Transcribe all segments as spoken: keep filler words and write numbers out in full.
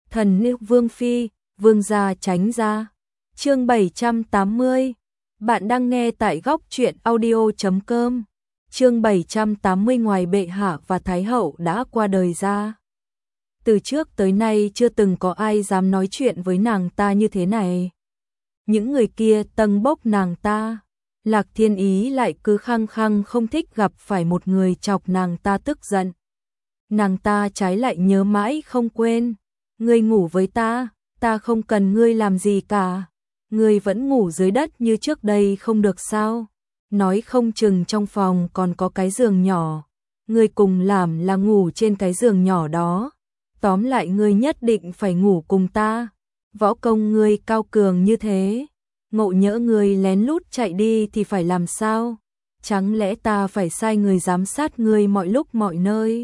Thần nữ Vương Phi, Vương gia tránh ra. Chương bảy trăm tám mươi. Bạn đang nghe tại góc truyện audio chấm com. Chương bảy trăm tám mươi. Ngoài bệ hạ và thái hậu đã qua đời ra, từ trước tới nay chưa từng có ai dám nói chuyện với nàng ta như thế này. Những người kia tâng bốc nàng ta, Lạc Thiên Ý lại cứ khăng khăng không thích gặp phải một người chọc nàng ta tức giận. Nàng ta trái lại nhớ mãi không quên. Ngươi ngủ với ta, ta không cần ngươi làm gì cả. Ngươi vẫn ngủ dưới đất như trước đây không được sao? Nói không chừng trong phòng còn có cái giường nhỏ. Ngươi cùng làm là ngủ trên cái giường nhỏ đó. Tóm lại ngươi nhất định phải ngủ cùng ta. Võ công ngươi cao cường như thế, ngộ nhỡ ngươi lén lút chạy đi thì phải làm sao? Chẳng lẽ ta phải sai người giám sát ngươi mọi lúc mọi nơi?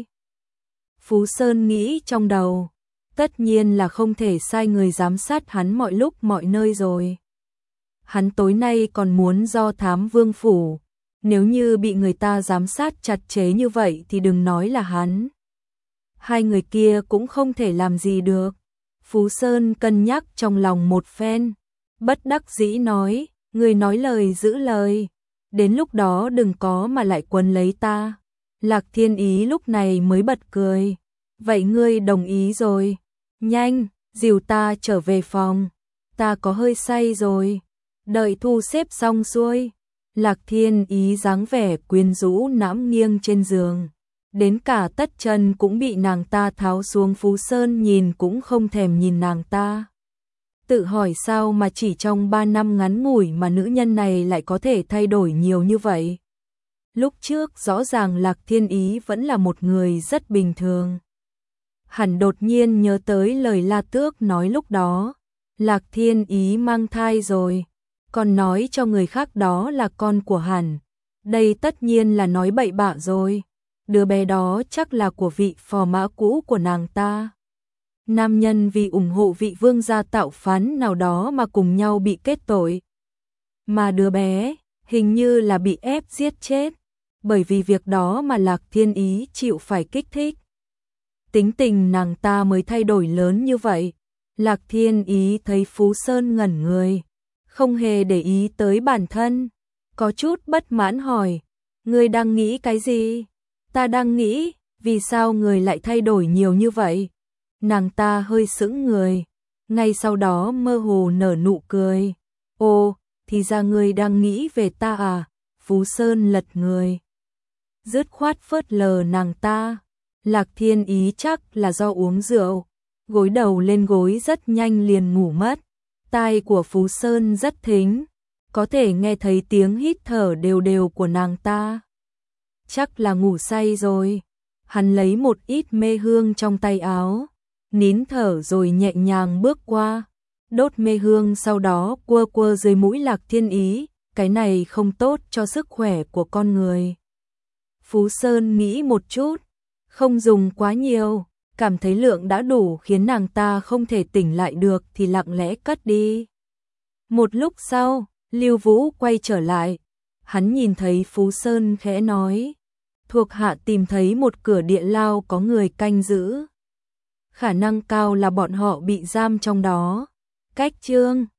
Phú Sơn nghĩ trong đầu, tất nhiên là không thể sai người giám sát hắn mọi lúc mọi nơi rồi. Hắn tối nay còn muốn do thám vương phủ, nếu như bị người ta giám sát chặt chẽ như vậy thì đừng nói là hắn. Hai người kia cũng không thể làm gì được. Phú Sơn cân nhắc trong lòng một phen, bất đắc dĩ nói, người nói lời giữ lời, đến lúc đó đừng có mà lại quấn lấy ta. Lạc Thiên Ý lúc này mới bật cười, vậy ngươi đồng ý rồi, nhanh, dìu ta trở về phòng, ta có hơi say rồi. Đợi thu xếp xong xuôi, Lạc Thiên Ý dáng vẻ quyến rũ nãm nghiêng trên giường. Đến cả tất chân cũng bị nàng ta tháo xuống. Phú Sơn nhìn cũng không thèm nhìn nàng ta. Tự hỏi sao mà chỉ trong ba năm ngắn ngủi mà nữ nhân này lại có thể thay đổi nhiều như vậy. Lúc trước rõ ràng Lạc Thiên Ý vẫn là một người rất bình thường. Hắn đột nhiên nhớ tới lời La Tước nói lúc đó. Lạc Thiên Ý mang thai rồi, còn nói cho người khác đó là con của hắn. Đây tất nhiên là nói bậy bạ rồi. Đứa bé đó chắc là của vị phò mã cũ của nàng ta. Nam nhân vì ủng hộ vị vương gia tạo phán nào đó mà cùng nhau bị kết tội. Mà đứa bé hình như là bị ép giết chết. Bởi vì việc đó mà Lạc Thiên Ý chịu phải kích thích. Tính tình nàng ta mới thay đổi lớn như vậy. Lạc Thiên Ý thấy Phú Sơn ngẩn người, không hề để ý tới bản thân, có chút bất mãn hỏi, ngươi đang nghĩ cái gì? Ta đang nghĩ, vì sao người lại thay đổi nhiều như vậy? Nàng ta hơi sững người, ngay sau đó mơ hồ nở nụ cười. Ồ, thì ra ngươi đang nghĩ về ta à? Phú Sơn lật người, dứt khoát phớt lờ nàng ta. Lạc Thiên Ý chắc là do uống rượu, gối đầu lên gối rất nhanh liền ngủ mất. Tai của Phú Sơn rất thính, có thể nghe thấy tiếng hít thở đều đều của nàng ta. Chắc là ngủ say rồi. Hắn lấy một ít mê hương trong tay áo, nín thở rồi nhẹ nhàng bước qua, đốt mê hương sau đó quơ quơ dưới mũi Lạc Thiên Ý, cái này không tốt cho sức khỏe của con người. Phú Sơn nghĩ một chút, không dùng quá nhiều, cảm thấy lượng đã đủ khiến nàng ta không thể tỉnh lại được thì lặng lẽ cất đi. Một lúc sau, Lưu Vũ quay trở lại, hắn nhìn thấy Phú Sơn khẽ nói, thuộc hạ tìm thấy một cửa địa lao có người canh giữ. Khả năng cao là bọn họ bị giam trong đó. Cách chương